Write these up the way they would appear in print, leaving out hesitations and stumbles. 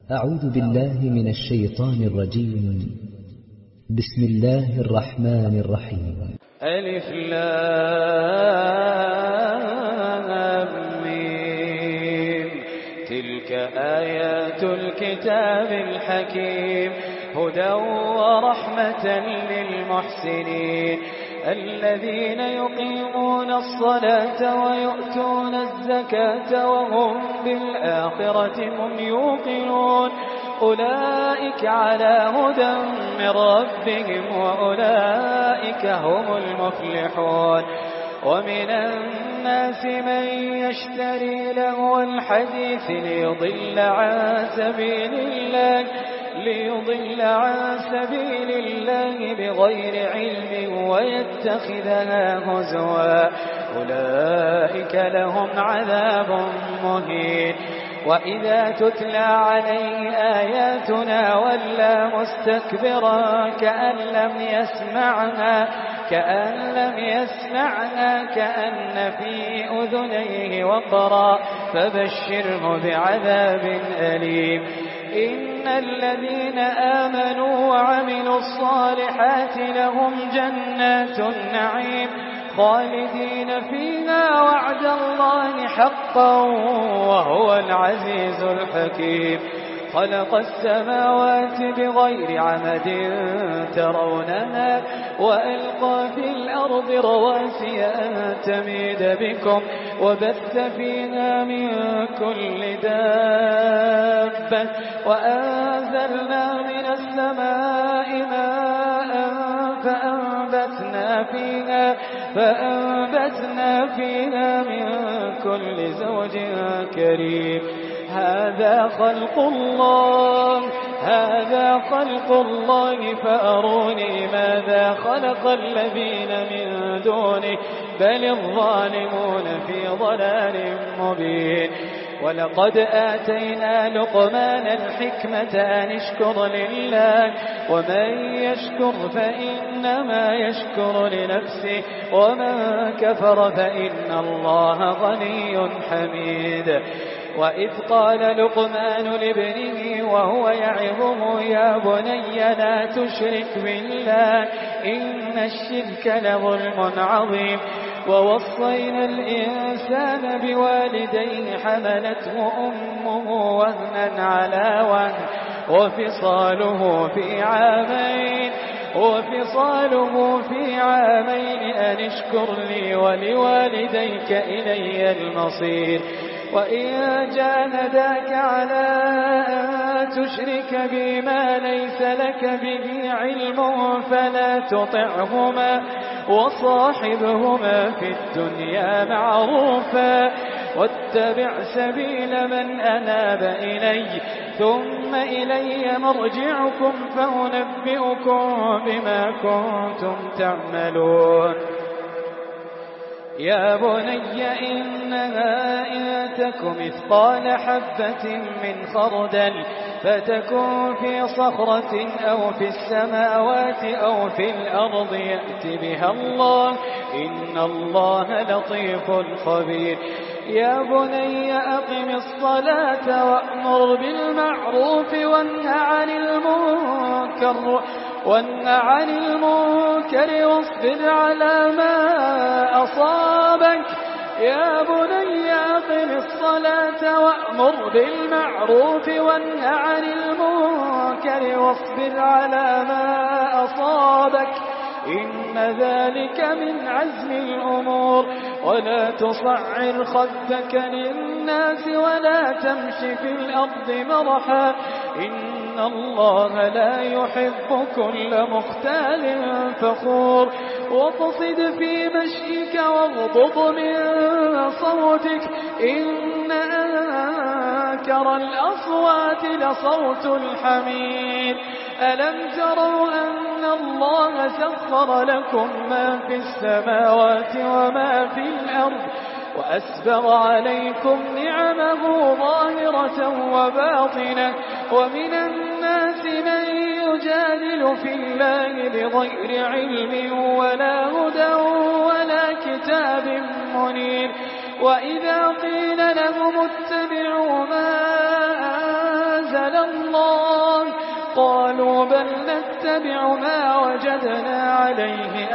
أعوذ بالله من الشيطان الرجيم. بسم الله الرحمن الرحيم. ألف لام ميم. تلك آيات الكتاب الحكيم هدى ورحمة للمحسنين الذين يقيمون الصلاة ويؤتون الزكاة وهم بالآخرة هم يوقنون أولئك على هدى من ربهم وأولئك هم المفلحون. ومن الناس من يشتري لهو الحديث ليضل عن سبيل الله بغير علم ويتخذها هزوا أولئك لهم عذاب مهين. وإذا تتلى عليه آياتنا ولى مستكبرا كأن لم يسمعنا كأن في أذنيه وقرا فبشره بعذاب أليم. إن الذين آمنوا وعملوا الصالحات لهم جنات النعيم خالدين فيها وعد الله حقا وهو العزيز الحكيم. خلق السماوات بغير عمد ترونها وألقى في الأرض رواسي أن تميد بكم وبث فيها من كل دابة وأنزلنا من السماء ماء فأنبتنا فيها من كل زوج كريم. هذا خلق الله فأروني ماذا خلق الذين من دونه بل الظالمون في ضلال مبين. ولقد آتينا لقمان الحكمة أن اشكر لله ومن يشكر فإنما يشكر لنفسه ومن كفر فإن الله غني حميد. وإذ قال لقمان لابنه وهو يعظه يا بني لا تشرك بالله إن الشرك لظلم عظيم. ووصينا الإنسان بوالديه حملته أمه وهنا على وهن وفصاله في عامين أن اشكر لي ولوالديك إلي المصير. وإن جاهداك على أن تشرك بي ما ليس لك به علم فلا تطعهما وصاحبهما في الدنيا معروفا واتبع سبيل من أناب إلي ثم إلي مرجعكم فأنبئكم بما كنتم تعملون. يا بني إنها إن تك مثقال حبة من خردل فتكن في صخرة أو في السماوات أو في الأرض يأت بها الله إن الله لطيف خبير. يا بني أقم الصلاة وأمر بالمعروف وانه عن المنكر واصبر على ما أصابك. يا بني أقم الصلاة وأمر بالمعروف وانه عن المنكر واصبر على ما أصابك إن ذلك من عزم الأمور. ولا تصعر خدك للناس ولا تمش في الأرض مرحا إن الله لا يحب كل مختال فخور. واقصد في مشيك واغضض من صوتك إن أنكر الأصوات لصوت الحمير. ألم تروا أن الله سخر لكم ما في السماوات وما في الأرض وأسبغ عليكم نعمه ظاهرة وباطنة. ومن الناس من يجادل في الله بغير علم ولا هدى ولا كتاب منير. وإذا قيل لهم اتبعوا ما أنزل الله قالوا بل نتبع ما وجدنا عليه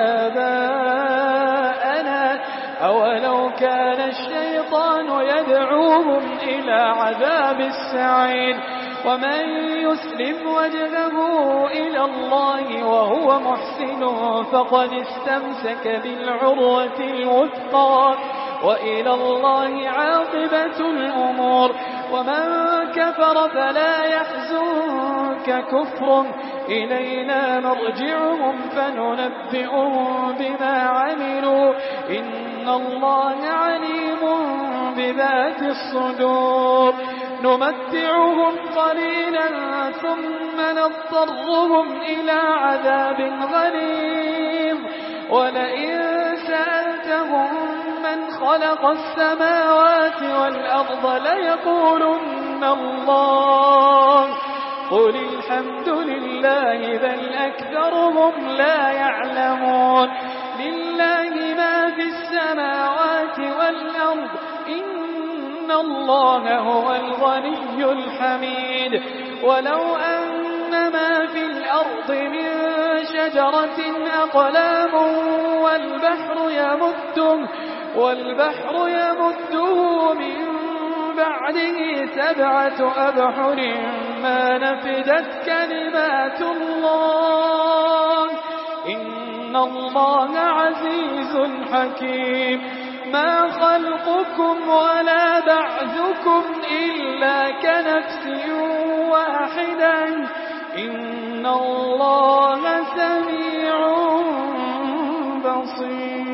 آباءنا أولو كان الشيطان يدعوهم إلى عذاب السعير ومن يسلم وجهه إلى الله وهو محسن فقد استمسك بالعروة الوثقى وإلى الله عاقبة الأمور ومن كفر فلا يحزنك كفر إلينا مرجعهم فننبئهم بما عملوا إن الله عليم بذات الصدور نمتعهم قليلا ثم نضطرهم إلى عذاب غليظ ولئن سألتهم من خلق السماوات والأرض ليقولن الله قل الحمد لله بل أكثرهم لا يعلمون لله ما في السماوات والأرض إن الله هو الغني الحميد ولو أن ما في الأرض من شجرة أقلام والبحر يمده من بعده 7 أبحر ما نفدت كلمات الله إن الله عزيز حكيم ما خلقكم ولا بعثكم إلا كنفس واحدة إن الله سميع بصير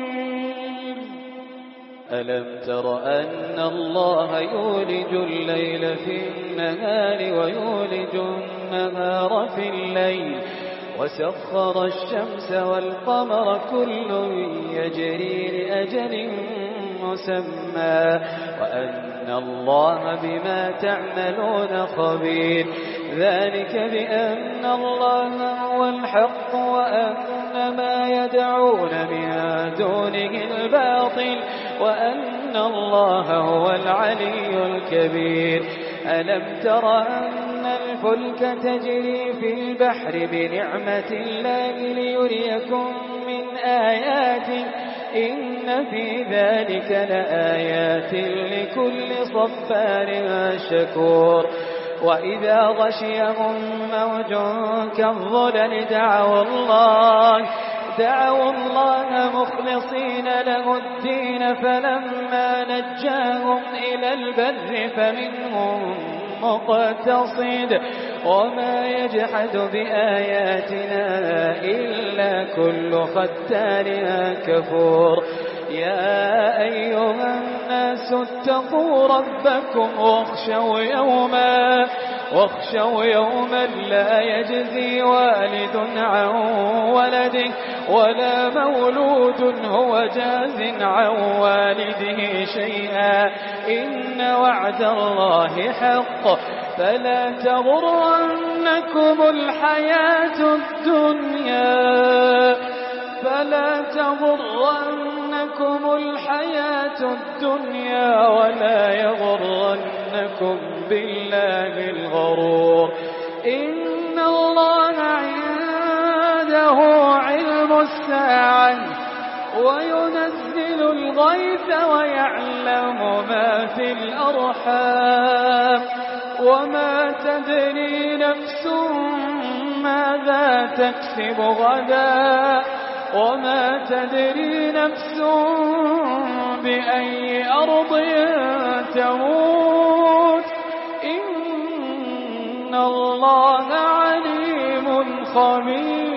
ألم تر أن الله يولج الليل في النهار ويولج النهار في الليل وسخر الشمس والقمر كل يجري لأجل مسمى وأن الله بما تعملون خبير ذلك بأن الله هو الحق وأن ما يدعون من دونه الباطل وأن الله هو العلي الكبير ألم تر أن الفلك تجري في البحر بنعمة الله ليريكم من آياته إن في ذلك لآيات لكل صبار شكور وإذا غشيهم موج كالظلل دعوا الله مخلصين له الدين فلما نجاهم إلى البر فمنهم مقتصد وما يجحد بآياتنا إلا كل ختار كفور يا أيها الناس اتقوا ربكم واخشوا يوما لا يجزي والد عن ولده ولا مولود هو جاز عن والده شيئا إن وعد الله حق فلا تغرنكم الحياة الدنيا ولا يغرنكم بالله الغرور إن الله عنده علم الساعة وينزل الغيث ويعلم ما في الأرحام وما تدري نفس ماذا تكسب غدا وما تدري نفس بأي أرض تموت إن الله عليم خبير